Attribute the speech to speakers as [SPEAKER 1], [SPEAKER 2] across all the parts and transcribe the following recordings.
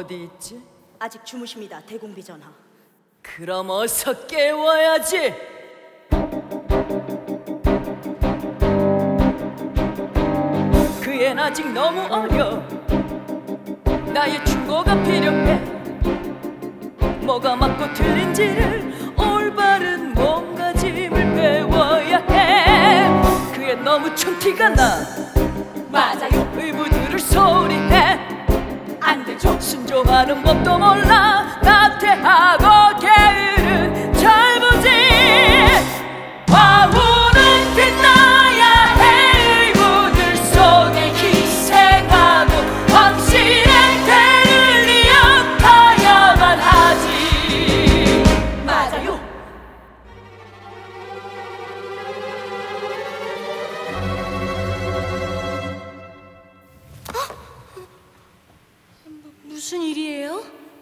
[SPEAKER 1] 어디 있지?
[SPEAKER 2] 아직 주무십니다. 대공비 전하.
[SPEAKER 1] 그럼 어서 깨워야지. 그 애는 아직 너무 어려. 나의 충고가 필요해. 뭐가 맞고 틀린지를 올바른 몸가짐을 배워야 해. 그 애 너무 촌티가 나.
[SPEAKER 2] 맞아요.
[SPEAKER 1] 의무들을 소리해.
[SPEAKER 2] 안 되죠.
[SPEAKER 1] 순종하는 법도 몰라. 나태하고 게으른 철부지. 화우는 빛나야 해. 의무들 속에 희생하고 황실의 대를 이어가야만 하지.
[SPEAKER 2] 맞아요. 무슨 일이에요?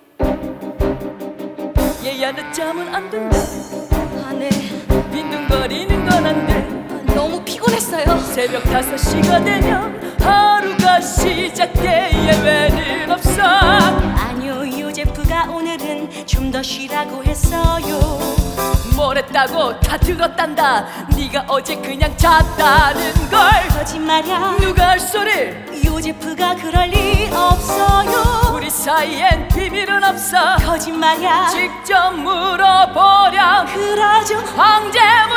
[SPEAKER 1] 얘야 늦잠은 안 된다.
[SPEAKER 2] 아, 네.
[SPEAKER 1] 빈둥거리는 건 안 돼.
[SPEAKER 2] 너무 피곤했어요.
[SPEAKER 1] 새벽 5시가 되면 하루가 시작돼. 예외는 없어.
[SPEAKER 2] 아니요, 요제프가 오늘은 좀 더 쉬라고 했어요.
[SPEAKER 1] 뭘 했다고 다 들었단다. 네가 어제 그냥 잤다는 걸.
[SPEAKER 2] 거짓말이야.
[SPEAKER 1] 누가 할 소리?
[SPEAKER 2] 요제프가 그럴 리 없어요.
[SPEAKER 1] 우리 사이엔 비밀은 없어.
[SPEAKER 2] 거짓말이야.
[SPEAKER 1] 직접 물어보렴.
[SPEAKER 2] 그러죠.
[SPEAKER 1] 황제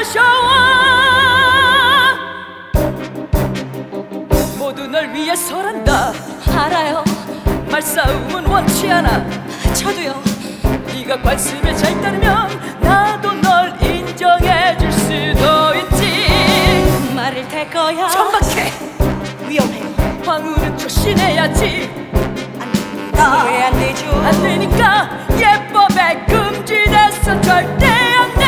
[SPEAKER 1] 모셔와. 모두 널 위해서란다.
[SPEAKER 2] 알아요.
[SPEAKER 1] 말싸움은 원치 않아.
[SPEAKER 2] 저도요.
[SPEAKER 1] 네가 관습에 잘 따르면 나도 널 인정해줄 수도 있지.
[SPEAKER 2] 말을 탈 거야.
[SPEAKER 1] 천박해.
[SPEAKER 2] 위험해요.
[SPEAKER 1] 황후는 조심해야지.
[SPEAKER 2] 안 됩니다. 왜 안 되죠?
[SPEAKER 1] 안 되니까 예법에 금지됐어. 절대 안 돼.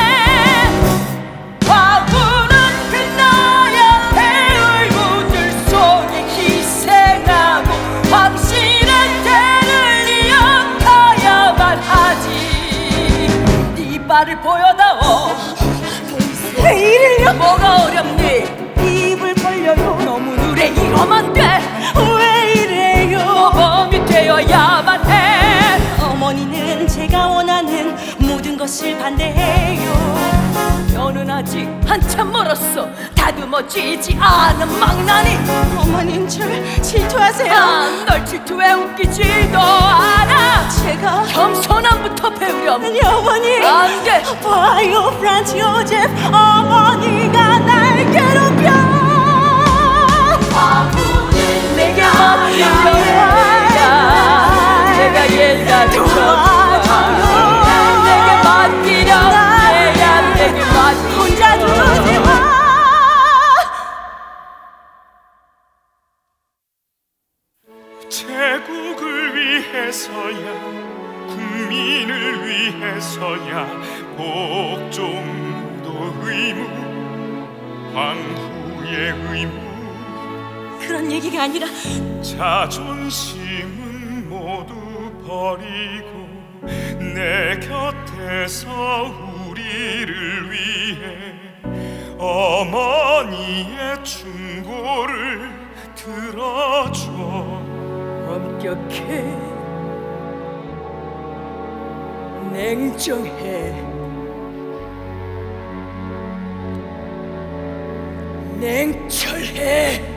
[SPEAKER 1] 화후는 빛나야 해. 의무들 속에 희생하고 황실의 대를 이어가야만 하지. 네 발을 보여다오.
[SPEAKER 2] 왜 이래요?
[SPEAKER 1] 뭐가 어렵니?
[SPEAKER 2] 입을 벌려요.
[SPEAKER 1] 너무 눈에 이러면 안 돼.
[SPEAKER 2] 왜 이래요?
[SPEAKER 1] 모범이 되어야만 해.
[SPEAKER 2] 어머니는 제가 원하는 모든 것을 반대해요.
[SPEAKER 1] 너는 아직 한참 멀었어. 다듬어지지 않은 망나니.
[SPEAKER 2] 어머님 절 질투하세요.
[SPEAKER 1] 널 질투해 웃기지도 않아.
[SPEAKER 2] 제가
[SPEAKER 1] 겸손함부터 배우렴.
[SPEAKER 2] 아니 어머니.
[SPEAKER 1] 안 돼.
[SPEAKER 2] 봐요 프란츠 요제프. 어머니가 날 괴롭혀.
[SPEAKER 1] 내게 맡기려야. 내가 얘가 좋아. 내게 맡기려야. 내게
[SPEAKER 2] 혼자 두지 마.
[SPEAKER 3] 제국을 위해서야, 국민을 위해서야, 복종도 의무, 황후의 의무.
[SPEAKER 2] 그런 얘기가 아니라
[SPEAKER 3] 자존심은 모두 버리고 내 곁에서 우리를 위해 어머니의 충고를 들어줘.
[SPEAKER 1] 엄격해. 냉정해. 냉철해.